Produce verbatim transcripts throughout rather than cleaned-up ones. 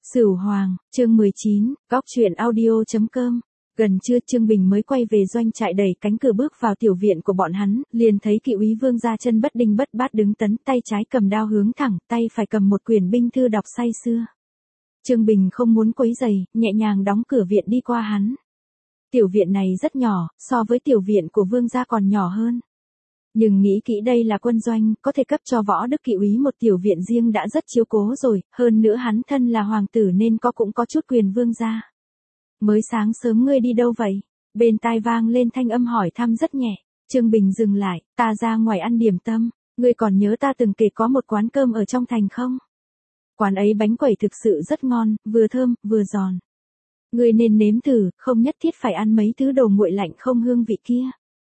Sửu Hoàng, chương mười chín, góc truyện audio.com. Gần trưa Trương Bình mới quay về doanh trại, đẩy cánh cửa bước vào tiểu viện của bọn hắn, liền thấy Kỵ úy Vương gia chân bất đinh bất bát đứng tấn, tay trái cầm đao hướng thẳng, tay phải cầm một quyển binh thư đọc say sưa. Trương Bình không muốn quấy rầy, nhẹ nhàng đóng cửa viện đi qua hắn. Tiểu viện này rất nhỏ, so với tiểu viện của Vương gia còn nhỏ hơn. Nhưng nghĩ kỹ đây là quân doanh, có thể cấp cho Võ Đức Kỵ úy một tiểu viện riêng đã rất chiếu cố rồi, hơn nữa hắn thân là hoàng tử nên có cũng có chút quyền vương gia. Mới sáng sớm ngươi đi đâu vậy? Bên tai vang lên thanh âm hỏi thăm rất nhẹ. Trương Bình dừng lại, ta ra ngoài ăn điểm tâm, ngươi còn nhớ ta từng kể có một quán cơm ở trong thành không? Quán ấy bánh quẩy thực sự rất ngon, vừa thơm, vừa giòn. Ngươi nên nếm thử, không nhất thiết phải ăn mấy thứ đồ nguội lạnh không hương vị kia.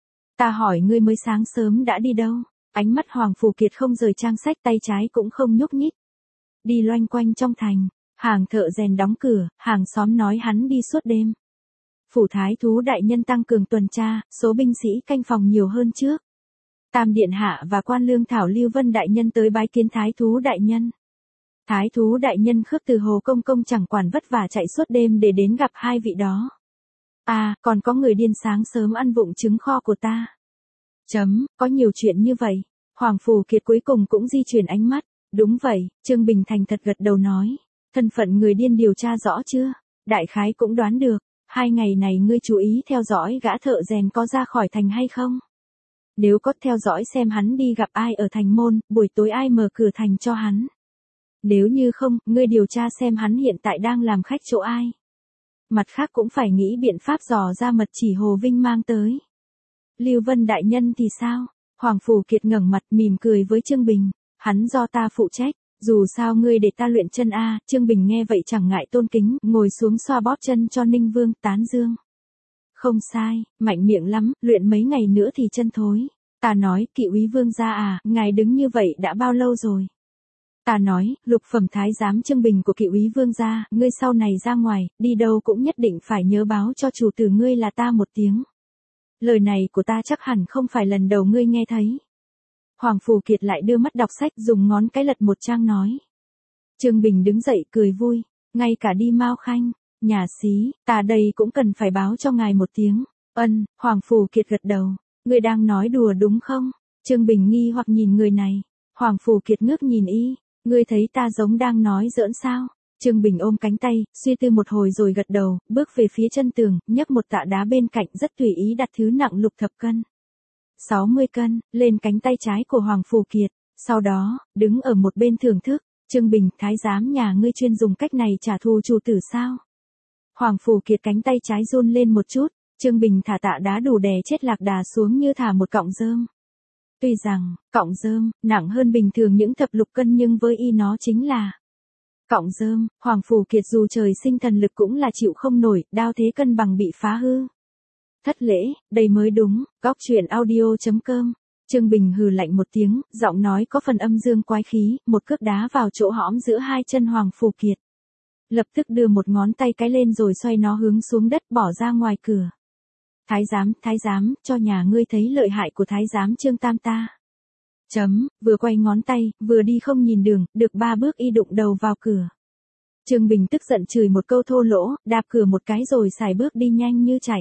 Ta hỏi ngươi mới sáng sớm đã đi đâu? Ánh mắt Hoàng Phủ Kiệt không rời trang sách, tay trái cũng không nhúc nhích. Đi loanh quanh trong thành, hàng thợ rèn đóng cửa, hàng xóm nói hắn đi suốt đêm. Phủ thái thú đại nhân tăng cường tuần tra, số binh sĩ canh phòng nhiều hơn trước. Tam điện hạ và quan lương thảo Lưu Vân đại nhân tới bái kiến thái thú đại nhân. Thái thú đại nhân Khước Từ Hồ công công chẳng quản vất vả chạy suốt đêm để đến gặp hai vị đó. À, còn có người điên sáng sớm ăn vụng trứng kho của ta. Chấm, có nhiều chuyện như vậy. Hoàng Phủ Kiệt cuối cùng cũng di chuyển ánh mắt. Đúng vậy, Trương Bình thành thật gật đầu nói. Thân phận người điên điều tra rõ chưa? Đại khái cũng đoán được. Hai ngày này ngươi chú ý theo dõi gã thợ rèn có ra khỏi thành hay không? Nếu có, theo dõi xem hắn đi gặp ai ở thành môn, buổi tối ai mở cửa thành cho hắn. Nếu như không, ngươi điều tra xem hắn hiện tại đang làm khách chỗ ai. Mặt khác cũng phải nghĩ biện pháp dò ra mật chỉ Hồ Vinh mang tới. Lưu Vân đại nhân thì sao? Hoàng Phủ Kiệt ngẩng mặt mỉm cười với Trương Bình. Hắn do ta phụ trách, dù sao ngươi để ta luyện chân a. Trương Bình nghe vậy chẳng ngại tôn kính, ngồi xuống xoa bóp chân cho Ninh Vương, tán dương. Không sai, mạnh miệng lắm, luyện mấy ngày nữa thì chân thối. Ta nói, Kỵ úy Vương gia à, ngài đứng như vậy đã bao lâu rồi? Ta nói, lục phẩm thái giám Trương Bình của Kỵ úy Vương gia, ngươi sau này ra ngoài, đi đâu cũng nhất định phải nhớ báo cho chủ tử ngươi là ta một tiếng. Lời này của ta chắc hẳn không phải lần đầu ngươi nghe thấy. Hoàng Phủ Kiệt lại đưa mắt đọc sách, dùng ngón cái lật một trang nói. Trương Bình đứng dậy cười vui, ngay cả đi Mao Khanh, nhà xí, ta đây cũng cần phải báo cho ngài một tiếng. Ân, Hoàng Phủ Kiệt gật đầu, ngươi đang nói đùa đúng không? Trương Bình nghi hoặc nhìn người này. Hoàng Phủ Kiệt ngước nhìn y, ngươi thấy ta giống đang nói giỡn sao? Trương Bình ôm cánh tay, suy tư một hồi rồi gật đầu, bước về phía chân tường, nhấc một tạ đá bên cạnh rất tùy ý đặt thứ nặng lục thập cân. sáu mươi cân, lên cánh tay trái của Hoàng Phủ Kiệt, sau đó, đứng ở một bên thưởng thức. Trương Bình, thái giám nhà ngươi chuyên dùng cách này trả thù chủ tử sao? Hoàng Phủ Kiệt cánh tay trái run lên một chút, Trương Bình thả tạ đá đủ đè chết lạc đà xuống như thả một cọng rơm. Tuy rằng, cọng rơm, nặng hơn bình thường những thập lục cân nhưng với y nó chính là cọng rơm. Hoàng Phủ Kiệt dù trời sinh thần lực cũng là chịu không nổi, đao thế cân bằng bị phá hư. Thất lễ, đây mới đúng, góc truyện audio.com. Trương Bình hừ lạnh một tiếng, giọng nói có phần âm dương quái khí, một cước đá vào chỗ hõm giữa hai chân Hoàng Phủ Kiệt. Lập tức đưa một ngón tay cái lên rồi xoay nó hướng xuống đất, bỏ ra ngoài cửa. Thái giám, thái giám, cho nhà ngươi thấy lợi hại của thái giám Trương Tam ta. Chấm, vừa quay ngón tay, vừa đi không nhìn đường, được ba bước y đụng đầu vào cửa. Trương Bình tức giận chửi một câu thô lỗ, đạp cửa một cái rồi xài bước đi nhanh như chạy.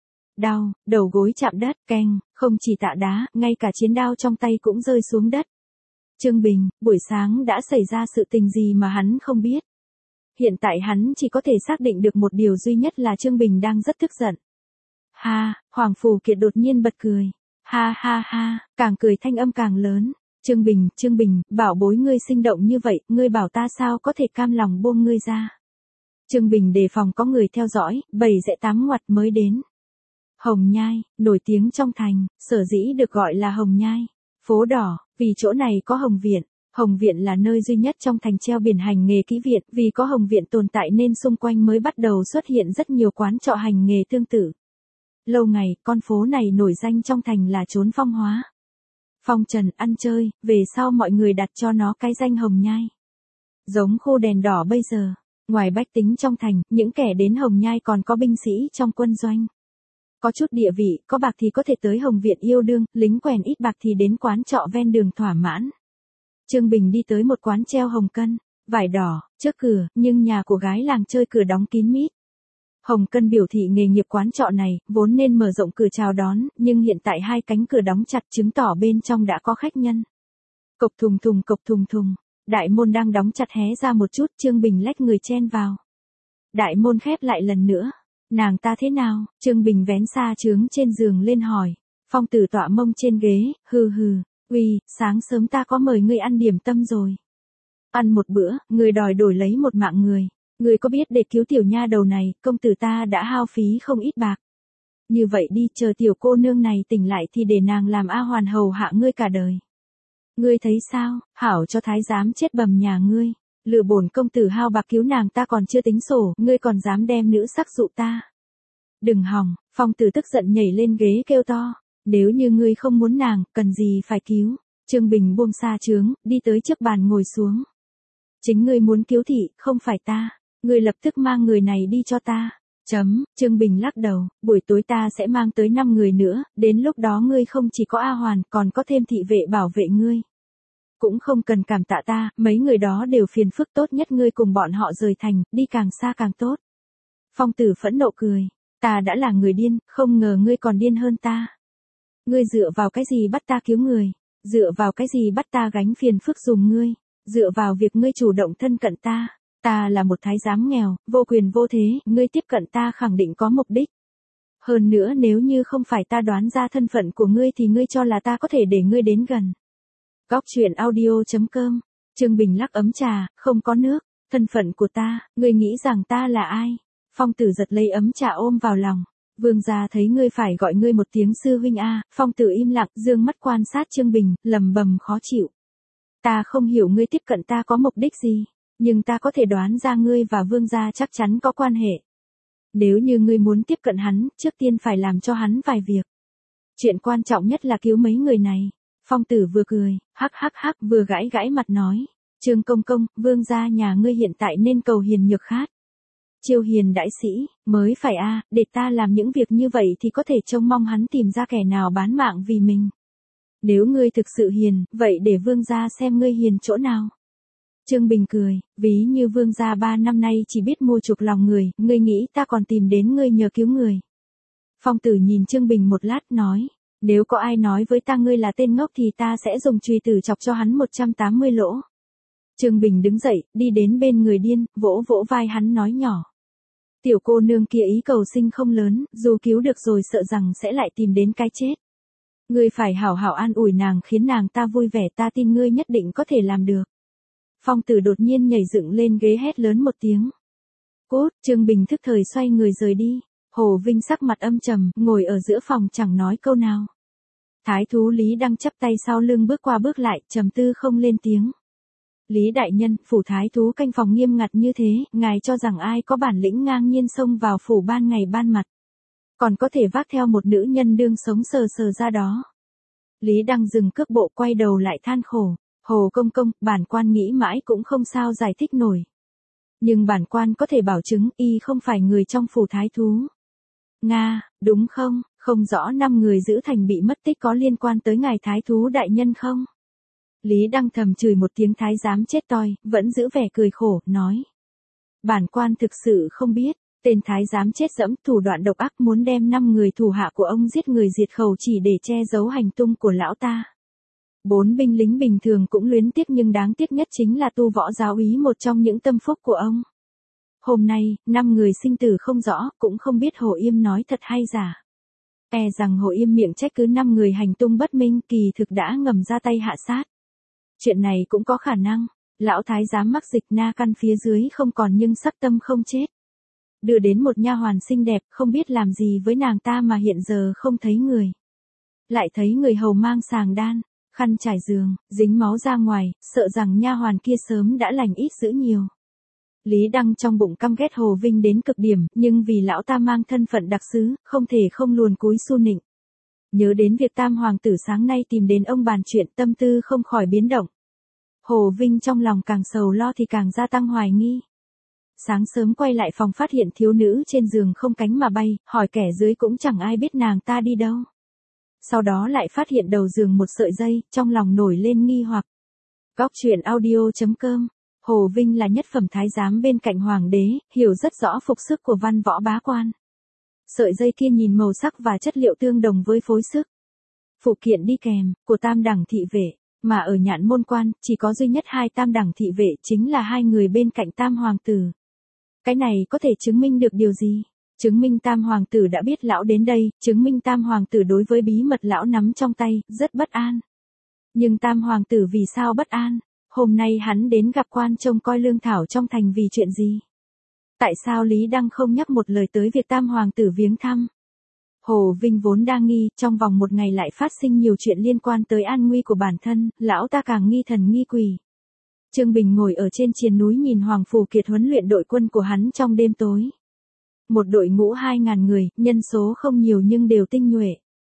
Đau, đầu gối chạm đất, keng, không chỉ tạ đá, ngay cả chiến đao trong tay cũng rơi xuống đất. Trương Bình, buổi sáng đã xảy ra sự tình gì mà hắn không biết. Hiện tại hắn chỉ có thể xác định được một điều duy nhất là Trương Bình đang rất tức giận. Ha, Hoàng Phủ Kiệt đột nhiên bật cười. Ha ha ha, càng cười thanh âm càng lớn. Trương Bình, Trương Bình, bảo bối ngươi sinh động như vậy, ngươi bảo ta sao có thể cam lòng buông ngươi ra. Trương Bình đề phòng có người theo dõi, bảy dẹ tám ngoặt mới đến. Hồng Nhai, nổi tiếng trong thành, sở dĩ được gọi là Hồng Nhai. Phố đỏ, vì chỗ này có Hồng Viện. Hồng Viện là nơi duy nhất trong thành treo biển hành nghề kỹ viện, vì có Hồng Viện tồn tại nên xung quanh mới bắt đầu xuất hiện rất nhiều quán trọ hành nghề tương tự. Lâu ngày, con phố này nổi danh trong thành là chốn phong hóa. Phong trần, ăn chơi, về sau mọi người đặt cho nó cái danh Hồng Nhai. Giống khu đèn đỏ bây giờ, ngoài bách tính trong thành, những kẻ đến Hồng Nhai còn có binh sĩ trong quân doanh. Có chút địa vị, có bạc thì có thể tới Hồng Viện yêu đương, lính quèn ít bạc thì đến quán trọ ven đường thỏa mãn. Trương Bình đi tới một quán treo hồng cân, vải đỏ, trước cửa, nhưng nhà của gái làng chơi cửa đóng kín mít. Hồng Cân biểu thị nghề nghiệp quán trọ này, vốn nên mở rộng cửa chào đón, nhưng hiện tại hai cánh cửa đóng chặt chứng tỏ bên trong đã có khách nhân. Cộc thùng thùng cộc thùng thùng, đại môn đang đóng chặt hé ra một chút, Trương Bình lách người chen vào. Đại môn khép lại lần nữa. Nàng ta thế nào? Trương Bình vén xa trướng trên giường lên hỏi. Phong Tử tọa mông trên ghế, hừ hừ, uy, sáng sớm ta có mời ngươi ăn điểm tâm rồi. Ăn một bữa, người đòi đổi lấy một mạng người. Ngươi có biết để cứu tiểu nha đầu này, công tử ta đã hao phí không ít bạc. Như vậy đi, chờ tiểu cô nương này tỉnh lại thì để nàng làm A Hoàn hầu hạ ngươi cả đời. Ngươi thấy sao, hảo cho thái giám chết bầm nhà ngươi. Lừa bổn công tử hao bạc cứu nàng ta còn chưa tính sổ, ngươi còn dám đem nữ sắc dụ ta. Đừng hòng, Phong Tử tức giận nhảy lên ghế kêu to. Nếu như ngươi không muốn nàng, cần gì phải cứu. Trương Bình buông xa trướng, đi tới trước bàn ngồi xuống. Chính ngươi muốn cứu thị, không phải ta. Ngươi lập tức mang người này đi cho ta. Chấm, Trương Bình lắc đầu, buổi tối ta sẽ mang tới năm người nữa, đến lúc đó ngươi không chỉ có A Hoàn, còn có thêm thị vệ bảo vệ ngươi. Cũng không cần cảm tạ ta, mấy người đó đều phiền phức, tốt nhất ngươi cùng bọn họ rời thành, đi càng xa càng tốt. Phong Tử phẫn nộ cười, ta đã là người điên, không ngờ ngươi còn điên hơn ta. Ngươi dựa vào cái gì bắt ta cứu người, dựa vào cái gì bắt ta gánh phiền phức dùm ngươi, dựa vào việc ngươi chủ động thân cận ta. Ta là một thái giám nghèo, vô quyền vô thế, ngươi tiếp cận ta khẳng định có mục đích. Hơn nữa nếu như không phải ta đoán ra thân phận của ngươi thì ngươi cho là ta có thể để ngươi đến gần. Góc truyện audio chấm com, Trương Bình lắc ấm trà, không có nước, thân phận của ta, ngươi nghĩ rằng ta là ai? Phong Tử giật lấy ấm trà ôm vào lòng. Vương gia thấy ngươi phải gọi ngươi một tiếng sư huynh a. Phong Tử im lặng, dương mắt quan sát Trương Bình, lầm bầm khó chịu. Ta không hiểu ngươi tiếp cận ta có mục đích gì, nhưng ta có thể đoán ra ngươi và vương gia chắc chắn có quan hệ. Nếu như ngươi muốn tiếp cận hắn, trước tiên phải làm cho hắn vài việc. Chuyện quan trọng nhất là cứu mấy người này. Phong Tử vừa cười, hắc hắc hắc, vừa gãi gãi mặt nói. Trương công công, vương gia nhà ngươi hiện tại nên cầu hiền nhược khát. Chiêu hiền đại sĩ, mới phải a, để ta làm những việc như vậy thì có thể trông mong hắn tìm ra kẻ nào bán mạng vì mình. Nếu ngươi thực sự hiền, vậy để vương gia xem ngươi hiền chỗ nào. Trương Bình cười, ví như vương gia ba năm nay chỉ biết mua chuộc lòng người, ngươi nghĩ ta còn tìm đến ngươi nhờ cứu người. Phong Tử nhìn Trương Bình một lát nói, nếu có ai nói với ta ngươi là tên ngốc thì ta sẽ dùng chùy tử chọc cho hắn một trăm tám mươi lỗ. Trương Bình đứng dậy, đi đến bên người điên, vỗ vỗ vai hắn nói nhỏ. Tiểu cô nương kia ý cầu sinh không lớn, dù cứu được rồi sợ rằng sẽ lại tìm đến cái chết. Ngươi phải hảo hảo an ủi nàng khiến nàng ta vui vẻ, ta tin ngươi nhất định có thể làm được. Phong Tử đột nhiên nhảy dựng lên ghế hét lớn một tiếng. Cút, Trương Bình thức thời xoay người rời đi. Hồ Vinh sắc mặt âm trầm, ngồi ở giữa phòng chẳng nói câu nào. Thái thú Lý Đăng chắp tay sau lưng bước qua bước lại, trầm tư không lên tiếng. Lý đại nhân, phủ thái thú canh phòng nghiêm ngặt như thế, ngài cho rằng ai có bản lĩnh ngang nhiên xông vào phủ ban ngày ban mặt. Còn có thể vác theo một nữ nhân đương sống sờ sờ ra đó. Lý Đăng dừng cước bộ quay đầu lại than khổ. Hồ công công, bản quan nghĩ mãi cũng không sao giải thích nổi. Nhưng bản quan có thể bảo chứng y không phải người trong phủ thái thú. Nga, đúng không, không rõ năm người giữ thành bị mất tích có liên quan tới ngài thái thú đại nhân không? Lý Đăng thầm chửi một tiếng thái giám chết toi, vẫn giữ vẻ cười khổ, nói. Bản quan thực sự không biết, tên thái giám chết dẫm thủ đoạn độc ác muốn đem năm người thủ hạ của ông giết người diệt khẩu chỉ để che giấu hành tung của lão ta. Bốn binh lính bình thường cũng luyến tiếc nhưng đáng tiếc nhất chính là tu võ giáo úy một trong những tâm phúc của ông. Hôm nay, năm người sinh tử không rõ, cũng không biết Hồ Yêm nói thật hay giả. E rằng Hồ Yêm miệng trách cứ năm người hành tung bất minh kỳ thực đã ngầm ra tay hạ sát. Chuyện này cũng có khả năng, lão thái giám mắc dịch na căn phía dưới không còn nhưng sắc tâm không chết. Đưa đến một nha hoàn xinh đẹp, không biết làm gì với nàng ta mà hiện giờ không thấy người. Lại thấy người hầu mang sàng đan, khăn trải giường, dính máu ra ngoài, sợ rằng nha hoàn kia sớm đã lành ít dữ nhiều. Lý Đăng trong bụng căm ghét Hồ Vinh đến cực điểm, nhưng vì lão ta mang thân phận đặc sứ, không thể không luồn cúi su nịnh. Nhớ đến việc tam hoàng tử sáng nay tìm đến ông bàn chuyện, tâm tư không khỏi biến động. Hồ Vinh trong lòng càng sầu lo thì càng gia tăng hoài nghi. Sáng sớm quay lại phòng phát hiện thiếu nữ trên giường không cánh mà bay, hỏi kẻ dưới cũng chẳng ai biết nàng ta đi đâu. Sau đó lại phát hiện đầu giường một sợi dây, trong lòng nổi lên nghi hoặc. Góc truyện audio chấm com Hồ Vinh là nhất phẩm thái giám bên cạnh hoàng đế, hiểu rất rõ phục sức của văn võ bá quan. Sợi dây kia nhìn màu sắc và chất liệu tương đồng với phối sức. Phụ kiện đi kèm, của tam đẳng thị vệ, mà ở Nhạn Môn Quan, chỉ có duy nhất hai tam đẳng thị vệ chính là hai người bên cạnh tam hoàng tử. Cái này có thể chứng minh được điều gì? Chứng minh tam hoàng tử đã biết lão đến đây, chứng minh tam hoàng tử đối với bí mật lão nắm trong tay, rất bất an. Nhưng tam hoàng tử vì sao bất an? Hôm nay hắn đến gặp quan trông coi lương thảo trong thành vì chuyện gì? Tại sao Lý Đăng không nhắc một lời tới việc tam hoàng tử viếng thăm? Hồ Vinh vốn đang nghi, trong vòng một ngày lại phát sinh nhiều chuyện liên quan tới an nguy của bản thân, lão ta càng nghi thần nghi quỷ. Trương Bình ngồi ở trên triền núi nhìn Hoàng Phù Kiệt huấn luyện đội quân của hắn trong đêm tối. Một đội ngũ hai ngàn người, nhân số không nhiều nhưng đều tinh nhuệ.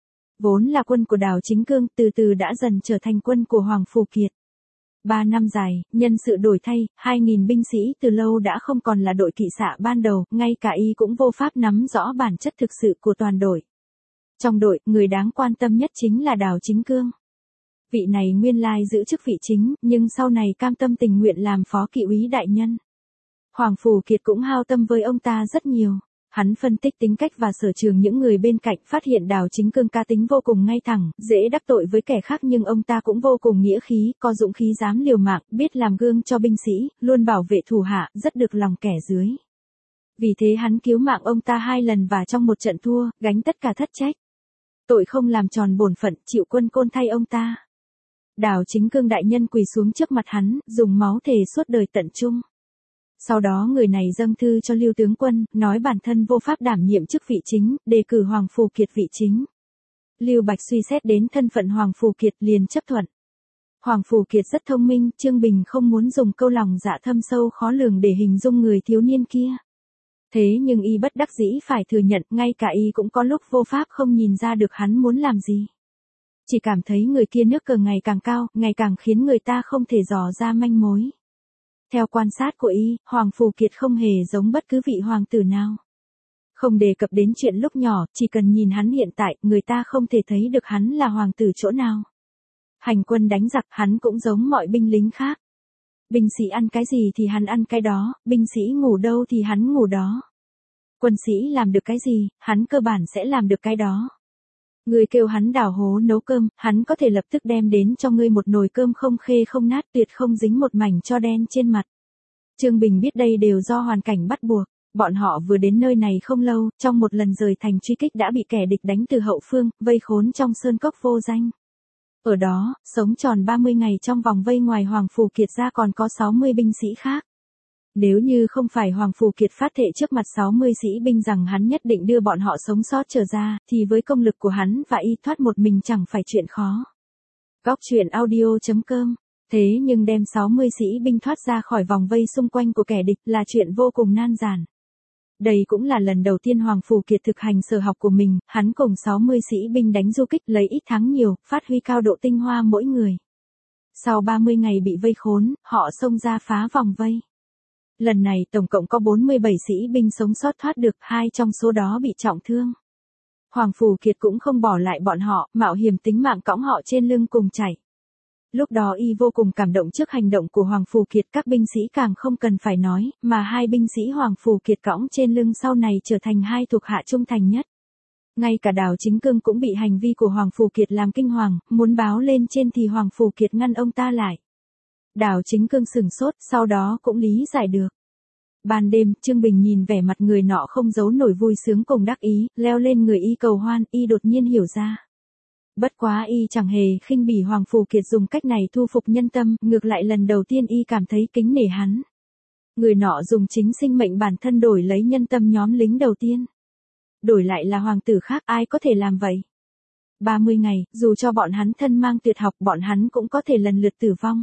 Vốn là quân của Đào Chính Cương, từ từ đã dần trở thành quân của Hoàng Phù Kiệt. Ba năm dài, nhân sự đổi thay, hai nghìn binh sĩ từ lâu đã không còn là đội kỵ xạ ban đầu, ngay cả y cũng vô pháp nắm rõ bản chất thực sự của toàn đội. Trong đội, người đáng quan tâm nhất chính là Đào Chính Cương. Vị này nguyên lai giữ chức vị chính, nhưng sau này cam tâm tình nguyện làm phó kỵ úy đại nhân. Hoàng Phù Kiệt cũng hao tâm với ông ta rất nhiều. Hắn phân tích tính cách và sở trường những người bên cạnh, phát hiện Đào Chính Cương cá tính vô cùng ngay thẳng, dễ đắc tội với kẻ khác nhưng ông ta cũng vô cùng nghĩa khí, có dũng khí dám liều mạng, biết làm gương cho binh sĩ, luôn bảo vệ thủ hạ, rất được lòng kẻ dưới. Vì thế hắn cứu mạng ông ta hai lần và trong một trận thua, gánh tất cả thất trách. Tội không làm tròn bổn phận, chịu quân côn thay ông ta. Đào Chính Cương đại nhân quỳ xuống trước mặt hắn, dùng máu thề suốt đời tận trung. Sau đó người này dâng thư cho Lưu tướng quân, nói bản thân vô pháp đảm nhiệm chức vị chính, đề cử Hoàng Phù Kiệt vị chính. Lưu Bạch suy xét đến thân phận Hoàng Phù Kiệt liền chấp thuận. Hoàng Phù Kiệt rất thông minh, Trương Bình không muốn dùng câu lòng dạ thâm sâu khó lường để hình dung người thiếu niên kia. Thế nhưng y bất đắc dĩ phải thừa nhận, ngay cả y cũng có lúc vô pháp không nhìn ra được hắn muốn làm gì. Chỉ cảm thấy người kia nước cờ ngày càng cao, ngày càng khiến người ta không thể dò ra manh mối. Theo quan sát của y, Hoàng Phù Kiệt không hề giống bất cứ vị hoàng tử nào. Không đề cập đến chuyện lúc nhỏ, chỉ cần nhìn hắn hiện tại, người ta không thể thấy được hắn là hoàng tử chỗ nào. Hành quân đánh giặc, hắn cũng giống mọi binh lính khác. Binh sĩ ăn cái gì thì hắn ăn cái đó, binh sĩ ngủ đâu thì hắn ngủ đó. Quân sĩ làm được cái gì, hắn cơ bản sẽ làm được cái đó. Người kêu hắn đào hố nấu cơm, hắn có thể lập tức đem đến cho ngươi một nồi cơm không khê không nát, tuyệt không dính một mảnh tro đen trên mặt. Trương Bình biết đây đều do hoàn cảnh bắt buộc. Bọn họ vừa đến nơi này không lâu, trong một lần rời thành truy kích đã bị kẻ địch đánh từ hậu phương, vây khốn trong sơn cốc vô danh. Ở đó, sống tròn ba mươi ngày trong vòng vây, ngoài Hoàng Phù Kiệt ra còn có sáu mươi binh sĩ khác. Nếu như không phải Hoàng Phù Kiệt phát thệ trước mặt sáu mươi sĩ binh rằng hắn nhất định đưa bọn họ sống sót trở ra, thì với công lực của hắn và y thoát một mình chẳng phải chuyện khó. Góc truyện audio chấm com. Thế nhưng đem sáu mươi sĩ binh thoát ra khỏi vòng vây xung quanh của kẻ địch là chuyện vô cùng nan giải. Đây cũng là lần đầu tiên Hoàng Phù Kiệt thực hành sở học của mình, hắn cùng sáu mươi sĩ binh đánh du kích, lấy ít thắng nhiều, phát huy cao độ tinh hoa mỗi người. Sau ba mươi ngày bị vây khốn, họ xông ra phá vòng vây. Lần này tổng cộng có bốn mươi bảy sĩ binh sống sót thoát được, hai trong số đó bị trọng thương. Hoàng Phù Kiệt cũng không bỏ lại bọn họ, mạo hiểm tính mạng cõng họ trên lưng cùng chạy. Lúc đó y vô cùng cảm động trước hành động của Hoàng Phù Kiệt, các binh sĩ càng không cần phải nói, mà hai binh sĩ Hoàng Phù Kiệt cõng trên lưng sau này trở thành hai thuộc hạ trung thành nhất. Ngay cả Đào Chính Cương cũng bị hành vi của Hoàng Phù Kiệt làm kinh hoàng, muốn báo lên trên thì Hoàng Phù Kiệt ngăn ông ta lại. Đào Chính Cương sửng sốt, sau đó cũng lý giải được. Ban đêm, Trương Bình nhìn vẻ mặt người nọ không giấu nổi vui sướng cùng đắc ý, leo lên người y cầu hoan, y đột nhiên hiểu ra. Bất quá y chẳng hề khinh bỉ Hoàng Phù Kiệt dùng cách này thu phục nhân tâm, ngược lại lần đầu tiên y cảm thấy kính nể hắn. Người nọ dùng chính sinh mệnh bản thân đổi lấy nhân tâm nhóm lính đầu tiên. Đổi lại là hoàng tử khác, ai có thể làm vậy? ba mươi ngày, dù cho bọn hắn thân mang tuyệt học, bọn hắn cũng có thể lần lượt tử vong.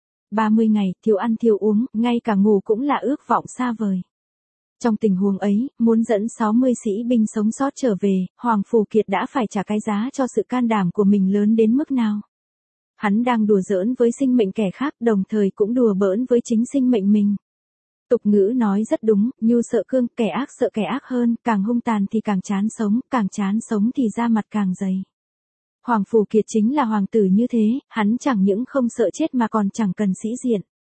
ba mươi ngày, thiếu ăn thiếu uống, ngay cả ngủ cũng là ước vọng xa vời. Trong tình huống ấy, muốn dẫn sáu mươi sĩ binh sống sót trở về, Hoàng Phù Kiệt đã phải trả cái giá cho sự can đảm của mình lớn đến mức nào. Hắn đang đùa giỡn với sinh mệnh kẻ khác, đồng thời cũng đùa bỡn với chính sinh mệnh mình. Tục ngữ nói rất đúng, nhu sợ cương, kẻ ác sợ kẻ ác hơn, càng hung tàn thì càng chán sống, càng chán sống thì da mặt càng dày. Hoàng Phù Kiệt chính là hoàng tử như thế, hắn chẳng những không sợ chết mà còn chẳng cần sĩ diện.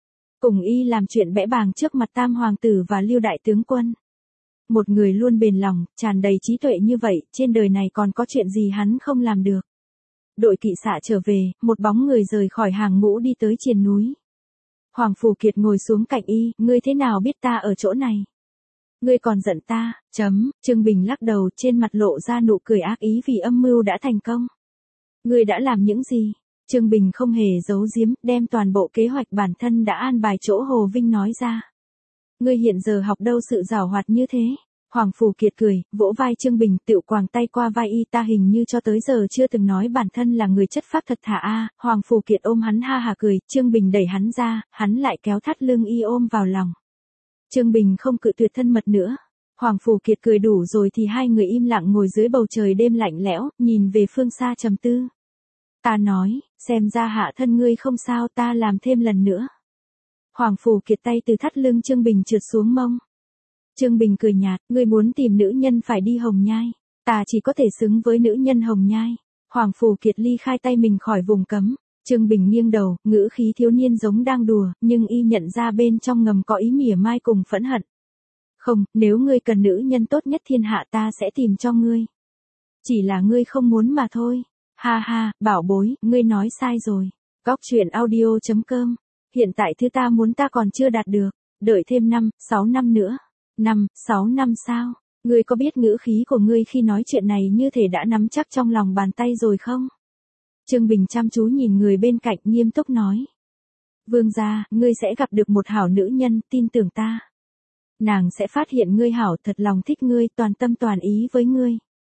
cùng y làm chuyện bẽ bàng trước mặt Tam hoàng tử và Lưu đại tướng quân. Một người luôn bền lòng, tràn đầy trí tuệ như vậy, trên đời này còn có chuyện gì hắn không làm được. Đội kỵ xạ trở về, một bóng người rời khỏi hàng ngũ đi tới triền núi. Hoàng Phù Kiệt ngồi xuống cạnh y, ngươi thế nào biết ta ở chỗ này? Ngươi còn giận ta, chấm, Trương Bình lắc đầu, trên mặt lộ ra nụ cười ác ý vì âm mưu đã thành công. Ngươi đã làm những gì? Trương Bình không hề giấu giếm, đem toàn bộ kế hoạch bản thân đã an bài chỗ Hồ Vinh nói ra. Ngươi hiện giờ học đâu sự giảo hoạt như thế? Hoàng Phù Kiệt cười, vỗ vai Trương Bình, tựu quàng tay qua vai y, ta hình như cho tới giờ chưa từng nói bản thân là người chất phác thật thà a. Hoàng Phù Kiệt ôm hắn ha hà cười, Trương Bình đẩy hắn ra, hắn lại kéo thắt lưng y ôm vào lòng. Trương Bình không cự tuyệt thân mật nữa. Hoàng Phù Kiệt cười đủ rồi thì hai người im lặng ngồi dưới bầu trời đêm lạnh lẽo, nhìn về phương xa trầm tư. Ta nói, xem ra hạ thân ngươi không sao, ta làm thêm lần nữa. Hoàng Phù Kiệt tay từ thắt lưng Trương Bình trượt xuống mông. Trương Bình cười nhạt, ngươi muốn tìm nữ nhân phải đi Hồng Nhai. Ta chỉ có thể xứng với nữ nhân Hồng Nhai. Hoàng Phù Kiệt ly khai tay mình khỏi vùng cấm. Trương Bình nghiêng đầu, ngữ khí thiếu niên giống đang đùa, nhưng y nhận ra bên trong ngầm có ý mỉa mai cùng phẫn hận. Không, nếu ngươi cần nữ nhân tốt nhất thiên hạ ta sẽ tìm cho ngươi. Chỉ là ngươi không muốn mà thôi. Ha ha, bảo bối, ngươi nói sai rồi. Góc truyện audio chấm com. Hiện tại thứ ta muốn ta còn chưa đạt được. Đợi thêm năm, sáu năm nữa. Năm, sáu năm sao? Ngươi có biết ngữ khí của ngươi khi nói chuyện này như thể đã nắm chắc trong lòng bàn tay rồi không? Trương Bình chăm chú nhìn người bên cạnh nghiêm túc nói. Vương gia, ngươi sẽ gặp được một hảo nữ nhân, tin tưởng ta. Nàng sẽ phát hiện ngươi hảo, thật lòng thích ngươi, toàn tâm toàn ý với ngươi.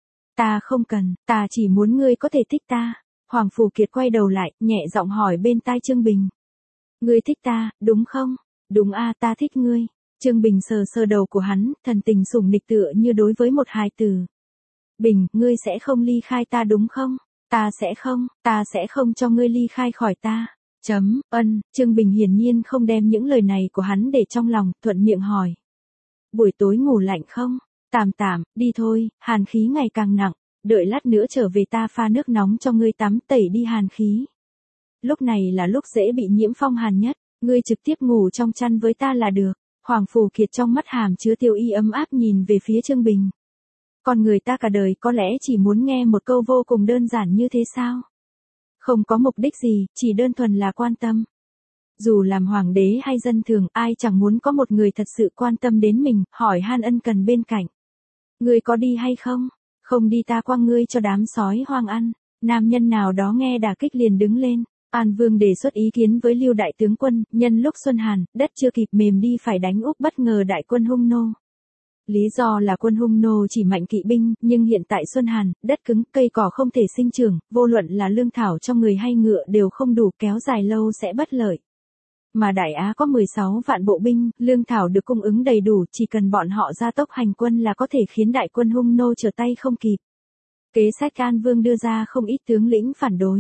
Ta không cần, ta chỉ muốn ngươi có thể thích ta. Hoàng Phù Kiệt quay đầu lại, nhẹ giọng hỏi bên tai Trương Bình. Ngươi thích ta, đúng không? Đúng a, ta thích ngươi. Trương Bình sờ sờ đầu của hắn, thần tình sủng nịch tựa như đối với một hài tử. Bình, ngươi sẽ không ly khai ta đúng không? Ta sẽ không, ta sẽ không cho ngươi ly khai khỏi ta. Chấm, ân, Trương Bình hiển nhiên không đem những lời này của hắn để trong lòng, thuận miệng hỏi. Buổi tối ngủ lạnh không? Tạm tạm, đi thôi, hàn khí ngày càng nặng, đợi lát nữa trở về ta pha nước nóng cho ngươi tắm tẩy đi hàn khí. Lúc này là lúc dễ bị nhiễm phong hàn nhất, ngươi trực tiếp ngủ trong chăn với ta là được. Hoàng Phù Kiệt trong mắt hàm chứa tiêu y ấm áp nhìn về phía Trương Bình. Con người ta cả đời có lẽ chỉ muốn nghe một câu vô cùng đơn giản như thế sao? Không có mục đích gì, chỉ đơn thuần là quan tâm. Dù làm hoàng đế hay dân thường, ai chẳng muốn có một người thật sự quan tâm đến mình, hỏi han ân cần bên cạnh. Ngươi có đi hay không? Không đi ta quăng ngươi cho đám sói hoang ăn. Nam nhân nào đó nghe đả kích liền đứng lên. An Vương đề xuất ý kiến với Lưu đại tướng quân, nhân lúc xuân hàn, đất chưa kịp mềm đi phải đánh úp bất ngờ đại quân Hung Nô. Lý do là quân Hung Nô chỉ mạnh kỵ binh, nhưng hiện tại xuân hàn, đất cứng, cây cỏ không thể sinh trưởng, vô luận là lương thảo cho người hay ngựa đều không đủ, kéo dài lâu sẽ bất lợi. Mà Đại Á có mười sáu vạn bộ binh, lương thảo được cung ứng đầy đủ, chỉ cần bọn họ gia tốc hành quân là có thể khiến đại quân Hung Nô trở tay không kịp. Kế sách An Vương đưa ra không ít tướng lĩnh phản đối.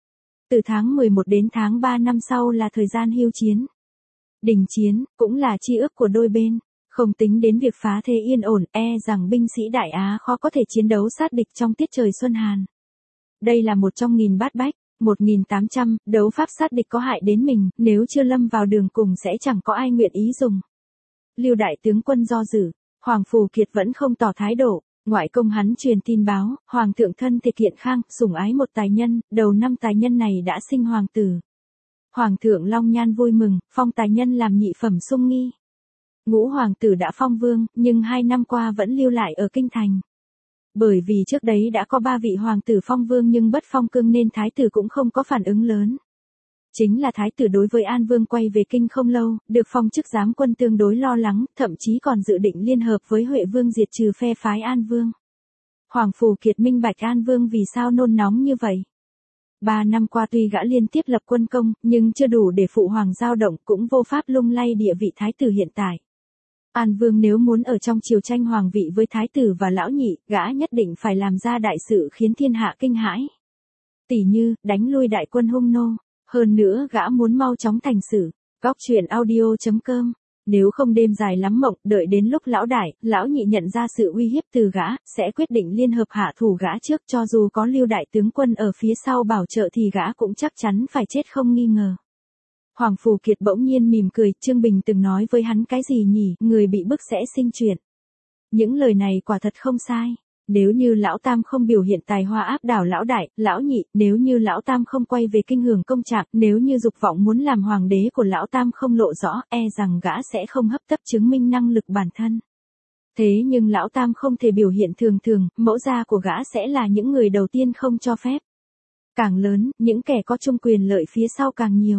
Từ tháng mười một đến tháng ba năm sau là thời gian hưu chiến. Đình chiến, cũng là chi ước của đôi bên. Không tính đến việc phá thế yên ổn, e rằng binh sĩ Đại Á khó có thể chiến đấu sát địch trong tiết trời xuân hàn. Đây là một trong nghìn bát bách, một nghìn tám trăm, đấu pháp sát địch có hại đến mình, nếu chưa lâm vào đường cùng sẽ chẳng có ai nguyện ý dùng. Lưu đại tướng quân do dự, Hoàng Phù Kiệt vẫn không tỏ thái độ. Ngoại công hắn truyền tin báo, Hoàng thượng thân thể kiện khang, sủng ái một tài nhân, đầu năm tài nhân này đã sinh hoàng tử. Hoàng thượng long nhan vui mừng, phong tài nhân làm nhị phẩm sung nghi. Ngũ hoàng tử đã phong vương, nhưng hai năm qua vẫn lưu lại ở kinh thành. Bởi vì trước đấy đã có ba vị hoàng tử phong vương nhưng bất phong cương nên thái tử cũng không có phản ứng lớn. Chính là thái tử đối với An Vương quay về kinh không lâu, được phong chức giám quân tương đối lo lắng, thậm chí còn dự định liên hợp với Huệ Vương diệt trừ phe phái An Vương. Hoàng Phù Kiệt minh bạch An Vương vì sao nôn nóng như vậy. Ba năm qua tuy gã liên tiếp lập quân công, nhưng chưa đủ để phụ hoàng dao động, cũng vô pháp lung lay địa vị thái tử hiện tại. An Vương nếu muốn ở trong triều tranh hoàng vị với thái tử và lão nhị, gã nhất định phải làm ra đại sự khiến thiên hạ kinh hãi. Tỷ như, đánh lui đại quân Hung Nô. Hơn nữa gã muốn mau chóng thành sự. Góc truyện audio chấm com. Nếu không đêm dài lắm mộng, đợi đến lúc lão đại, lão nhị nhận ra sự uy hiếp từ gã, sẽ quyết định liên hợp hạ thủ gã trước, cho dù có Lưu đại tướng quân ở phía sau bảo trợ thì gã cũng chắc chắn phải chết không nghi ngờ. Hoàng Phù Kiệt bỗng nhiên mỉm cười, Trương Bình từng nói với hắn cái gì nhỉ, người bị bức sẽ sinh chuyện. Những lời này quả thật không sai. Nếu như lão tam không biểu hiện tài hoa áp đảo lão đại, lão nhị, nếu như lão tam không quay về kinh hưởng công trạng, nếu như dục vọng muốn làm hoàng đế của lão tam không lộ rõ, e rằng gã sẽ không hấp tấp chứng minh năng lực bản thân. Thế nhưng lão tam không thể biểu hiện thường thường, mẫu gia của gã sẽ là những người đầu tiên không cho phép. Càng lớn, những kẻ có chung quyền lợi phía sau càng nhiều.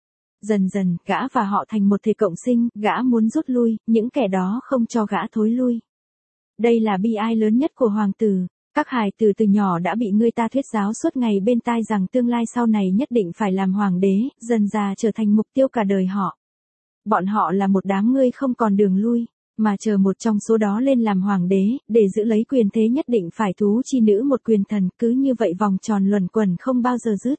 Dần dần, gã và họ thành một thể cộng sinh, gã muốn rút lui, những kẻ đó không cho gã thối lui. Đây là bi ai lớn nhất của hoàng tử. Các hài tử từ nhỏ đã bị người ta thuyết giáo suốt ngày bên tai rằng tương lai sau này nhất định phải làm hoàng đế, dần già trở thành mục tiêu cả đời họ. Bọn họ là một đám ngươi không còn đường lui, mà chờ một trong số đó lên làm hoàng đế, để giữ lấy quyền thế nhất định phải thú chi nữ một quyền thần, cứ như vậy vòng tròn luẩn quẩn không bao giờ dứt.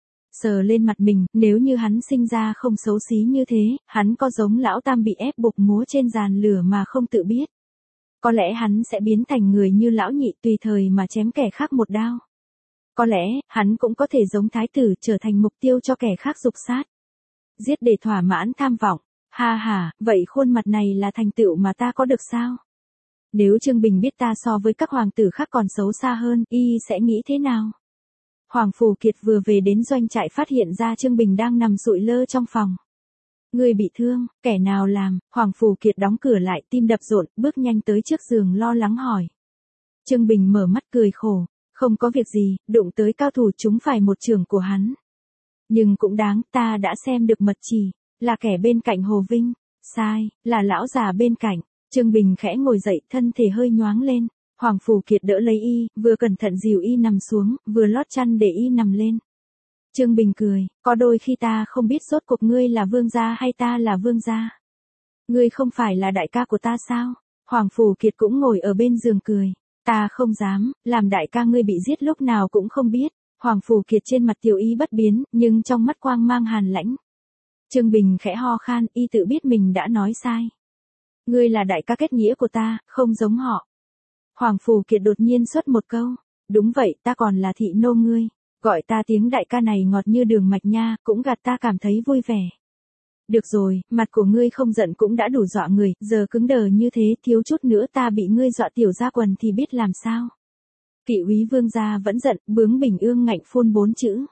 Sờ lên mặt mình, nếu như hắn sinh ra không xấu xí như thế, hắn có giống lão tam bị ép buộc múa trên giàn lửa mà không tự biết. Có lẽ hắn sẽ biến thành người như lão nhị tùy thời mà chém kẻ khác một đao. Có lẽ, hắn cũng có thể giống thái tử trở thành mục tiêu cho kẻ khác dục sát. Giết để thỏa mãn tham vọng. Ha ha, vậy khuôn mặt này là thành tựu mà ta có được sao? Nếu Trương Bình biết ta so với các hoàng tử khác còn xấu xa hơn, y sẽ nghĩ thế nào? Hoàng Phù Kiệt vừa về đến doanh trại phát hiện ra Trương Bình đang nằm sụi lơ trong phòng. Người bị thương, kẻ nào làm? Hoàng Phù Kiệt đóng cửa lại, tim đập rộn, bước nhanh tới trước giường lo lắng hỏi. Trương Bình mở mắt cười khổ, không có việc gì, đụng tới cao thủ chúng phải một trường của hắn. Nhưng cũng đáng, ta đã xem được mật chỉ, là kẻ bên cạnh Hồ Vinh. Sai, là lão già bên cạnh. Trương Bình khẽ ngồi dậy, thân thể hơi nhoáng lên. Hoàng Phù Kiệt đỡ lấy y, vừa cẩn thận dìu y nằm xuống, vừa lót chăn để y nằm lên. Trương Bình cười, có đôi khi ta không biết rốt cuộc ngươi là vương gia hay ta là vương gia. Ngươi không phải là đại ca của ta sao? Hoàng Phù Kiệt cũng ngồi ở bên giường cười. Ta không dám, làm đại ca ngươi bị giết lúc nào cũng không biết. Hoàng Phù Kiệt trên mặt tiểu y bất biến, nhưng trong mắt quang mang hàn lãnh. Trương Bình khẽ ho khan, y tự biết mình đã nói sai. Ngươi là đại ca kết nghĩa của ta, không giống họ. Hoàng Phù Kiệt đột nhiên xuất một câu. Đúng vậy, ta còn là thị nô ngươi. Gọi ta tiếng đại ca này ngọt như đường mạch nha, cũng gạt ta cảm thấy vui vẻ. Được rồi, mặt của ngươi không giận cũng đã đủ dọa người, giờ cứng đờ như thế, thiếu chút nữa ta bị ngươi dọa tiểu ra quần thì biết làm sao. Kỵ úy vương gia vẫn giận, bướng bỉnh ương ngạnh phun bốn chữ.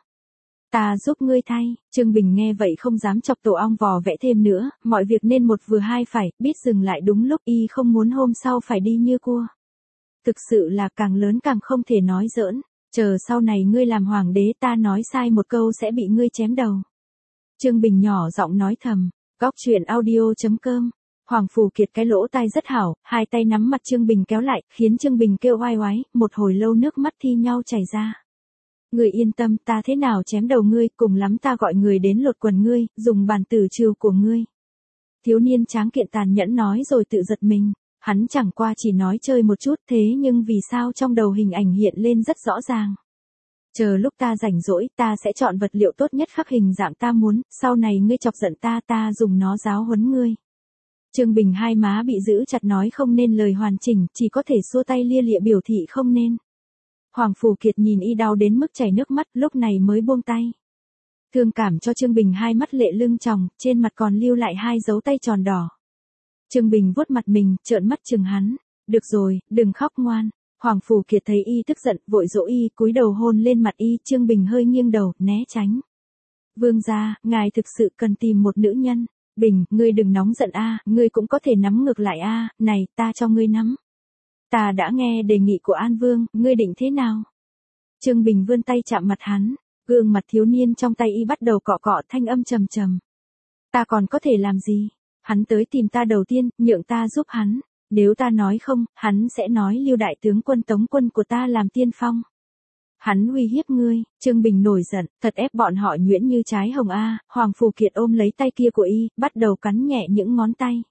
Ta giúp ngươi thay. Trương Bình nghe vậy không dám chọc tổ ong vò vẽ thêm nữa, mọi việc nên một vừa hai phải, biết dừng lại đúng lúc, y không muốn hôm sau phải đi như cua. Thực sự là càng lớn càng không thể nói giỡn. Chờ sau này ngươi làm hoàng đế ta nói sai một câu sẽ bị ngươi chém đầu. Trương Bình nhỏ giọng nói thầm. Góc truyện audio chấm com. Hoàng Phù Kiệt cái lỗ tai rất hảo, hai tay nắm mặt Trương Bình kéo lại, khiến Trương Bình kêu oai oái, một hồi lâu nước mắt thi nhau chảy ra. Ngươi yên tâm, ta thế nào chém đầu ngươi, cùng lắm ta gọi người đến lột quần ngươi, dùng bàn tử trừ của ngươi. Thiếu niên tráng kiện tàn nhẫn nói rồi tự giật mình. Hắn chẳng qua chỉ nói chơi một chút, thế nhưng vì sao trong đầu hình ảnh hiện lên rất rõ ràng. Chờ lúc ta rảnh rỗi, ta sẽ chọn vật liệu tốt nhất khắc hình dạng ta muốn, sau này ngươi chọc giận ta, ta dùng nó giáo huấn ngươi. Trương Bình hai má bị giữ chặt nói không nên lời hoàn chỉnh, chỉ có thể xua tay lia lịa biểu thị không nên. Hoàng Phù Kiệt nhìn y đau đến mức chảy nước mắt, lúc này mới buông tay. Thương cảm cho Trương Bình hai mắt lệ lưng tròng, trên mặt còn lưu lại hai dấu tay tròn đỏ. Trương Bình vuốt mặt mình, trợn mắt chừng hắn. Được rồi, đừng khóc ngoan. Hoàng Phù Kiệt thấy y tức giận, vội dỗ y, cúi đầu hôn lên mặt y. Trương Bình hơi nghiêng đầu, né tránh. Vương gia, ngài thực sự cần tìm một nữ nhân. Bình, ngươi đừng nóng giận a, ngươi cũng có thể nắm ngược lại a, này, ta cho ngươi nắm. Ta đã nghe đề nghị của An Vương, ngươi định thế nào? Trương Bình vươn tay chạm mặt hắn, gương mặt thiếu niên trong tay y bắt đầu cọ cọ, thanh âm trầm trầm. Ta còn có thể làm gì? Hắn tới tìm ta đầu tiên, nhượng ta giúp hắn. Nếu ta nói không, hắn sẽ nói Lưu đại tướng quân Tống quân của ta làm tiên phong. Hắn uy hiếp ngươi. Trương Bình nổi giận, thật ép bọn họ nhuyễn như trái hồng a. Hoàng Phù Kiệt ôm lấy tay kia của y, bắt đầu cắn nhẹ những ngón tay.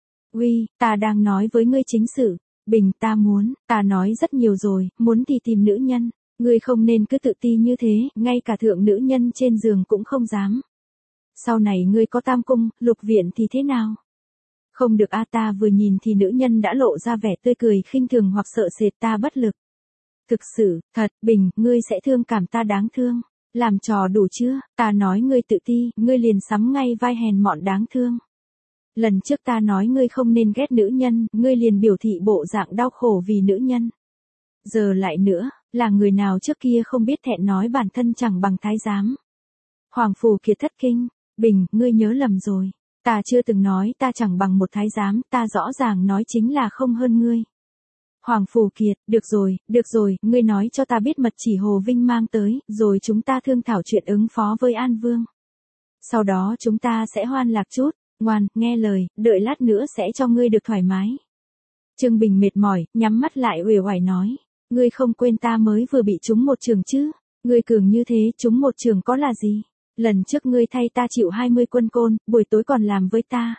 Uy, ta đang nói với ngươi chính sự. Bình, ta muốn, ta nói rất nhiều rồi, muốn thì tìm nữ nhân. Ngươi không nên cứ tự ti như thế, ngay cả thượng nữ nhân trên giường cũng không dám. Sau này ngươi có tam cung, lục viện thì thế nào? Không được a, ta vừa nhìn thì nữ nhân đã lộ ra vẻ tươi cười khinh thường hoặc sợ sệt, ta bất lực. Thực sự, thật, Bình, ngươi sẽ thương cảm ta đáng thương. Làm trò đủ chưa, ta nói ngươi tự ti, ngươi liền sắm ngay vai hèn mọn đáng thương. Lần trước ta nói ngươi không nên ghét nữ nhân, ngươi liền biểu thị bộ dạng đau khổ vì nữ nhân. Giờ lại nữa, là người nào trước kia không biết thẹn nói bản thân chẳng bằng thái giám. Hoàng Phù Kiệt thất kinh, Bình, ngươi nhớ lầm rồi. Ta chưa từng nói ta chẳng bằng một thái giám, ta rõ ràng nói chính là không hơn ngươi. Hoàng Phù Kiệt, được rồi, được rồi, ngươi nói cho ta biết mật chỉ Hồ Vinh mang tới, rồi chúng ta thương thảo chuyện ứng phó với An Vương. Sau đó chúng ta sẽ hoan lạc chút, ngoan, nghe lời, đợi lát nữa sẽ cho ngươi được thoải mái. Trương Bình mệt mỏi, nhắm mắt lại uể oải nói, ngươi không quên ta mới vừa bị trúng một trường chứ, ngươi cường như thế trúng một trường có là gì? Lần trước ngươi thay ta chịu hai mươi quân côn, buổi tối còn làm với ta.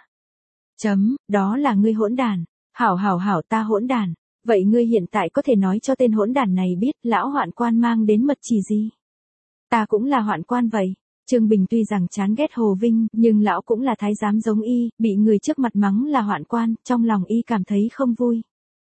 Chấm, đó là ngươi hỗn đản. Hảo hảo hảo ta hỗn đản. Vậy ngươi hiện tại có thể nói cho tên hỗn đản này biết lão hoạn quan mang đến mật chỉ gì? Ta cũng là hoạn quan vậy. Trương Bình tuy rằng chán ghét Hồ Vinh, nhưng lão cũng là thái giám giống y, bị người trước mặt mắng là hoạn quan, trong lòng y cảm thấy không vui.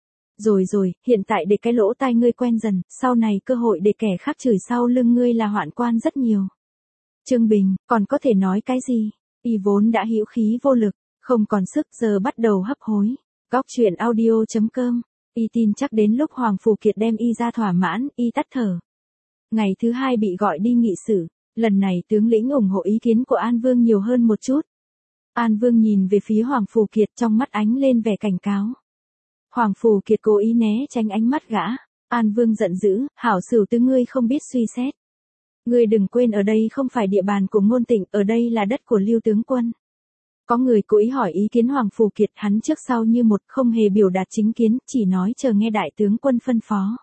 Rồi rồi, hiện tại để cái lỗ tai ngươi quen dần, sau này cơ hội để kẻ khác chửi sau lưng ngươi là hoạn quan rất nhiều. Trương Bình, còn có thể nói cái gì? Y vốn đã hữu khí vô lực, không còn sức giờ bắt đầu hấp hối. Góc truyện audio chấm com. Y tin chắc đến lúc Hoàng Phù Kiệt đem y ra thỏa mãn, y tắt thở. Ngày thứ hai bị gọi đi nghị sự, lần này tướng lĩnh ủng hộ ý kiến của An Vương nhiều hơn một chút. An Vương nhìn về phía Hoàng Phù Kiệt trong mắt ánh lên vẻ cảnh cáo. Hoàng Phù Kiệt cố ý né tránh ánh mắt gã. An Vương giận dữ, hảo xửu tứ ngươi không biết suy xét. Ngươi đừng quên ở đây không phải địa bàn của Ngôn Tịnh, ở đây là đất của Lưu tướng quân. Có người cố ý hỏi ý kiến Hoàng Phù Kiệt, hắn trước sau như một không hề biểu đạt chính kiến, chỉ nói chờ nghe đại tướng quân phân phó.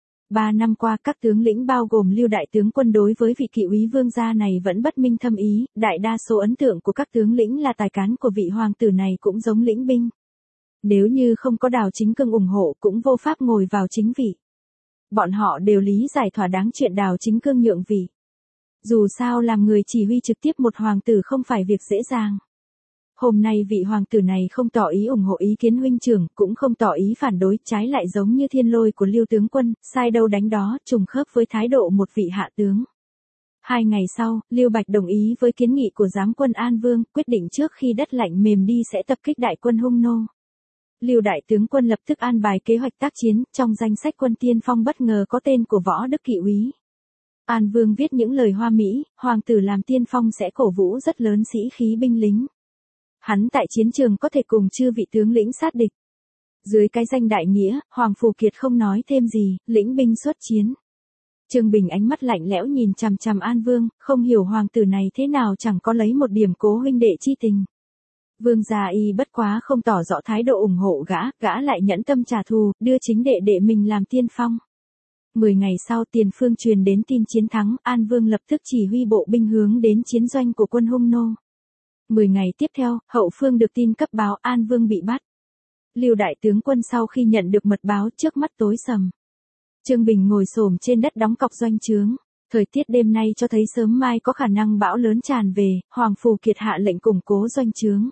Ba năm qua các tướng lĩnh bao gồm Lưu đại tướng quân đối với vị Kỵ úy vương gia này vẫn bất minh thâm ý, đại đa số ấn tượng của các tướng lĩnh là tài cán của vị hoàng tử này cũng giống lĩnh binh. Nếu như không có Đào Chính Cương ủng hộ cũng vô pháp ngồi vào chính vị. Bọn họ đều lý giải thỏa đáng chuyện Đào Chính Cương nhượng vị. Dù sao làm người chỉ huy trực tiếp một hoàng tử không phải việc dễ dàng. Hôm nay vị hoàng tử này không tỏ ý ủng hộ ý kiến huynh trưởng, cũng không tỏ ý phản đối, trái lại giống như thiên lôi của Lưu tướng quân, sai đâu đánh đó, trùng khớp với thái độ một vị hạ tướng. Hai ngày sau, Lưu Bạch đồng ý với kiến nghị của giám quân An Vương, quyết định trước khi đất lạnh mềm đi sẽ tập kích đại quân Hung Nô. Lưu đại tướng quân lập tức an bài kế hoạch tác chiến, trong danh sách quân tiên phong bất ngờ có tên của Võ Đức Kỵ úy. An Vương viết những lời hoa mỹ, hoàng tử làm tiên phong sẽ cổ vũ rất lớn sĩ khí binh lính. Hắn tại chiến trường có thể cùng chư vị tướng lĩnh sát địch. Dưới cái danh đại nghĩa, Hoàng Phù Kiệt không nói thêm gì, lĩnh binh xuất chiến. Trương Bình ánh mắt lạnh lẽo nhìn chằm chằm An Vương, không hiểu hoàng tử này thế nào chẳng có lấy một điểm cố huynh đệ chi tình. Vương gia y bất quá không tỏ rõ thái độ ủng hộ gã, gã lại nhẫn tâm trả thù, đưa chính đệ đệ mình làm tiên phong. Mười ngày sau tiền phương truyền đến tin chiến thắng, An Vương lập tức chỉ huy bộ binh hướng đến chiến doanh của quân Hung Nô. Mười ngày tiếp theo, hậu phương được tin cấp báo An Vương bị bắt. Lưu đại tướng quân sau khi nhận được mật báo trước mắt tối sầm. Trương Bình ngồi xổm trên đất đóng cọc doanh trướng. Thời tiết đêm nay cho thấy sớm mai có khả năng bão lớn tràn về, Hoàng Phù Kiệt hạ lệnh củng cố doanh trướng.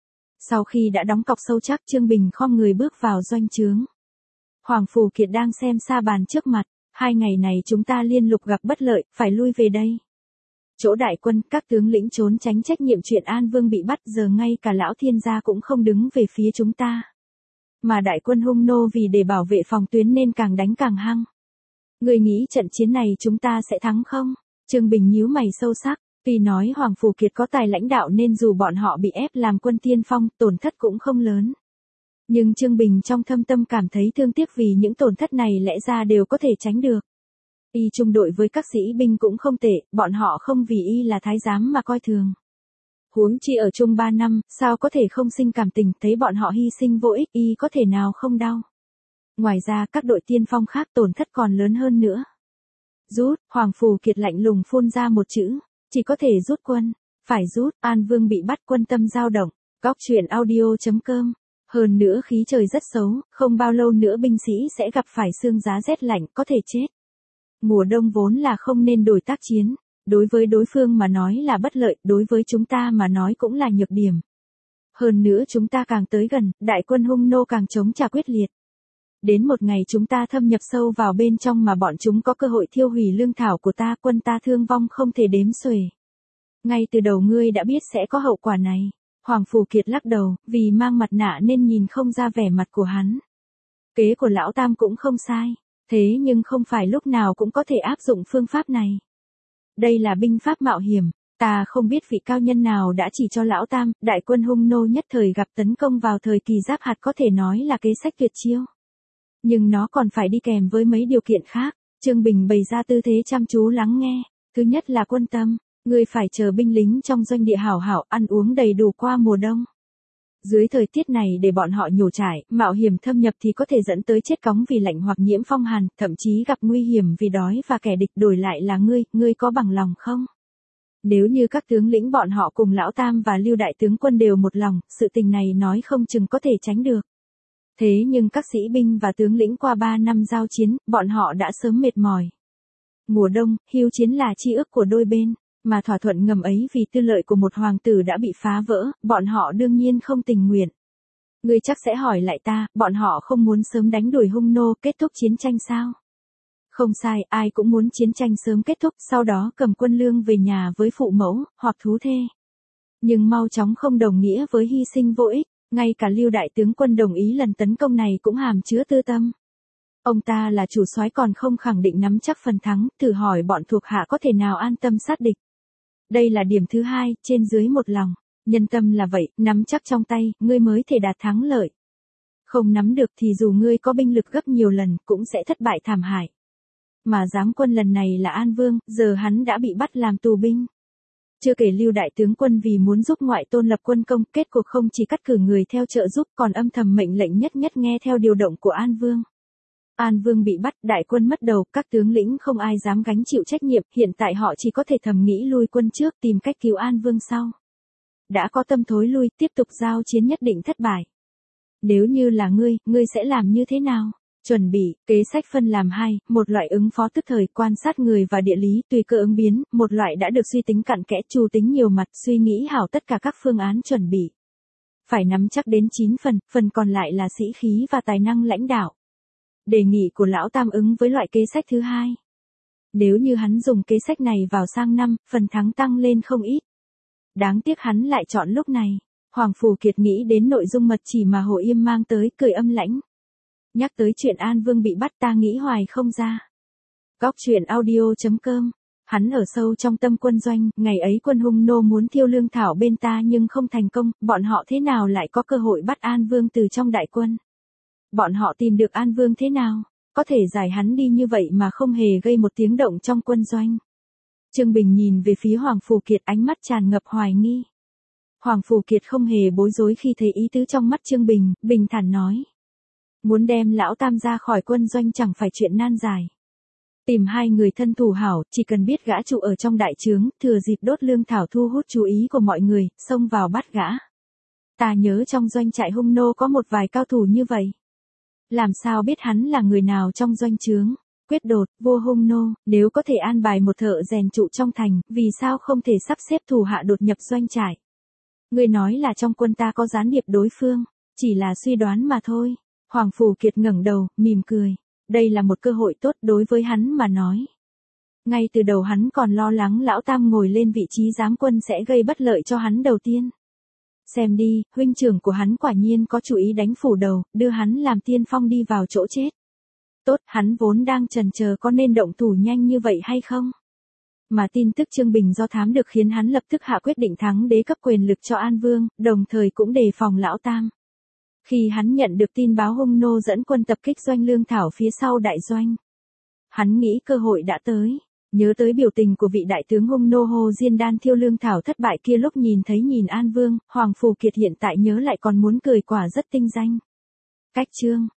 Sau khi đã đóng cọc sâu chắc, Trương Bình khom người bước vào doanh trướng. Hoàng Phù Kiệt đang xem sa bàn trước mặt, hai ngày này chúng ta liên lục gặp bất lợi, phải lui về đây. Chỗ đại quân, các tướng lĩnh trốn tránh trách nhiệm chuyện An Vương bị bắt, giờ ngay cả lão thiên gia cũng không đứng về phía chúng ta. Mà đại quân Hung Nô vì để bảo vệ phòng tuyến nên càng đánh càng hăng. Người nghĩ trận chiến này chúng ta sẽ thắng không? Trương Bình nhíu mày sâu sắc, tuy nói Hoàng Phù Kiệt có tài lãnh đạo nên dù bọn họ bị ép làm quân tiên phong, tổn thất cũng không lớn. Nhưng Trương Bình trong thâm tâm cảm thấy thương tiếc vì những tổn thất này lẽ ra đều có thể tránh được. Y chung đội với các sĩ binh cũng không tệ, bọn họ không vì y là thái giám mà coi thường. Huống chi ở chung ba năm, sao có thể không sinh cảm tình, thấy bọn họ hy sinh vô ích, y có thể nào không đau. Ngoài ra các đội tiên phong khác tổn thất còn lớn hơn nữa. Rút, Hoàng Phù Kiệt lạnh lùng phun ra một chữ, chỉ có thể rút quân, phải rút, An Vương bị bắt quân tâm dao động, góc truyện audio chấm com. Hơn nữa khí trời rất xấu, không bao lâu nữa binh sĩ sẽ gặp phải sương giá rét lạnh, có thể chết. Mùa đông vốn là không nên đổi tác chiến, đối với đối phương mà nói là bất lợi, đối với chúng ta mà nói cũng là nhược điểm. Hơn nữa chúng ta càng tới gần, đại quân Hung Nô càng chống trả quyết liệt. Đến một ngày chúng ta thâm nhập sâu vào bên trong mà bọn chúng có cơ hội thiêu hủy lương thảo của ta, quân ta thương vong không thể đếm xuể. Ngay từ đầu ngươi đã biết sẽ có hậu quả này. Hoàng Phù Kiệt lắc đầu, vì mang mặt nạ nên nhìn không ra vẻ mặt của hắn. Kế của lão Tam cũng không sai, thế nhưng không phải lúc nào cũng có thể áp dụng phương pháp này. Đây là binh pháp mạo hiểm, ta không biết vị cao nhân nào đã chỉ cho lão Tam, đại quân hung nô nhất thời gặp tấn công vào thời kỳ giáp hạt có thể nói là kế sách tuyệt chiêu. Nhưng nó còn phải đi kèm với mấy điều kiện khác. Trương Bình bày ra tư thế chăm chú lắng nghe. Thứ nhất là quân tâm, ngươi phải chờ binh lính trong doanh địa hảo hảo ăn uống đầy đủ qua mùa đông. Dưới thời tiết này để bọn họ nhổ trải, mạo hiểm thâm nhập thì có thể dẫn tới chết cóng vì lạnh hoặc nhiễm phong hàn, thậm chí gặp nguy hiểm vì đói và kẻ địch đổi lại là ngươi, ngươi có bằng lòng không? Nếu như các tướng lĩnh bọn họ cùng lão Tam và Lưu đại tướng quân đều một lòng, sự tình này nói không chừng có thể tránh được. Thế nhưng các sĩ binh và tướng lĩnh qua ba năm giao chiến, bọn họ đã sớm mệt mỏi. Mùa đông, hưu chiến là chi ước của đôi bên, mà thỏa thuận ngầm ấy vì tư lợi của một hoàng tử đã bị phá vỡ, bọn họ đương nhiên không tình nguyện. Ngươi chắc sẽ hỏi lại ta, bọn họ không muốn sớm đánh đuổi hung nô, kết thúc chiến tranh sao? Không sai, ai cũng muốn chiến tranh sớm kết thúc, sau đó cầm quân lương về nhà với phụ mẫu, hoặc thú thê. Nhưng mau chóng không đồng nghĩa với hy sinh vô ích. Ngay cả Lưu đại tướng quân đồng ý lần tấn công này cũng hàm chứa tư tâm. Ông ta là chủ soái còn không khẳng định nắm chắc phần thắng, thử hỏi bọn thuộc hạ có thể nào an tâm sát địch. Đây là điểm thứ hai, trên dưới một lòng. Nhân tâm là vậy, nắm chắc trong tay, ngươi mới thể đạt thắng lợi. Không nắm được thì dù ngươi có binh lực gấp nhiều lần, cũng sẽ thất bại thảm hại. Mà giám quân lần này là An Vương, giờ hắn đã bị bắt làm tù binh. Chưa kể Lưu đại tướng quân vì muốn giúp ngoại tôn lập quân công, kết cuộc không chỉ cắt cử người theo trợ giúp còn âm thầm mệnh lệnh nhất nhất nghe theo điều động của An Vương. An Vương bị bắt, đại quân mất đầu, các tướng lĩnh không ai dám gánh chịu trách nhiệm, hiện tại họ chỉ có thể thầm nghĩ lui quân trước tìm cách cứu An Vương sau. Đã có tâm thối lui, tiếp tục giao chiến nhất định thất bại. Nếu như là ngươi, ngươi sẽ làm như thế nào? Chuẩn bị, kế sách phân làm hai, một loại ứng phó tức thời, quan sát người và địa lý, tùy cơ ứng biến, một loại đã được suy tính cặn kẽ, chu tính nhiều mặt, suy nghĩ hảo tất cả các phương án chuẩn bị. Phải nắm chắc đến chín phần, phần còn lại là sĩ khí và tài năng lãnh đạo. Đề nghị của lão Tam ứng với loại kế sách thứ hai. Nếu như hắn dùng kế sách này vào sang năm, phần thắng tăng lên không ít. Đáng tiếc hắn lại chọn lúc này. Hoàng Phù Kiệt nghĩ đến nội dung mật chỉ mà Hồ Yêm mang tới, cười âm lãnh. Nhắc tới chuyện An Vương bị bắt ta nghĩ hoài không ra. Góc truyện audio chấm com. Hắn ở sâu trong tâm quân doanh, ngày ấy quân hung nô muốn thiêu lương thảo bên ta nhưng không thành công, bọn họ thế nào lại có cơ hội bắt An Vương từ trong đại quân? Bọn họ tìm được An Vương thế nào? Có thể giải hắn đi như vậy mà không hề gây một tiếng động trong quân doanh. Trương Bình nhìn về phía Hoàng Phù Kiệt, ánh mắt tràn ngập hoài nghi. Hoàng Phù Kiệt không hề bối rối khi thấy ý tứ trong mắt Trương Bình, bình thản nói. Muốn đem lão Tam ra khỏi quân doanh chẳng phải chuyện nan giải. Tìm hai người thân thủ hảo, chỉ cần biết gã trụ ở trong đại trướng, thừa dịp đốt lương thảo thu hút chú ý của mọi người, xông vào bắt gã. Ta nhớ trong doanh trại hung nô có một vài cao thủ như vậy. Làm sao biết hắn là người nào trong doanh trướng? Quyết đột, vua hung nô, nếu có thể an bài một thợ rèn trụ trong thành, vì sao không thể sắp xếp thủ hạ đột nhập doanh trại? Người nói là trong quân ta có gián điệp đối phương, chỉ là suy đoán mà thôi. Hoàng Phù Kiệt ngẩng đầu, mỉm cười. Đây là một cơ hội tốt đối với hắn mà nói. Ngay từ đầu hắn còn lo lắng lão Tam ngồi lên vị trí giám quân sẽ gây bất lợi cho hắn đầu tiên. Xem đi, huynh trưởng của hắn quả nhiên có chủ ý đánh phủ đầu, đưa hắn làm tiên phong đi vào chỗ chết. Tốt, hắn vốn đang chần chờ có nên động thủ nhanh như vậy hay không? Mà tin tức Trương Bình do thám được khiến hắn lập tức hạ quyết định thắng đế cấp quyền lực cho An Vương, đồng thời cũng đề phòng lão Tam. Khi hắn nhận được tin báo hung nô dẫn quân tập kích doanh lương thảo phía sau đại doanh, hắn nghĩ cơ hội đã tới. Nhớ tới biểu tình của vị đại tướng hung nô Hồ Diên Đan thiêu lương thảo thất bại kia lúc nhìn thấy nhìn An Vương, Hoàng Phù Kiệt hiện tại nhớ lại còn muốn cười quả rất tinh danh. Cách chương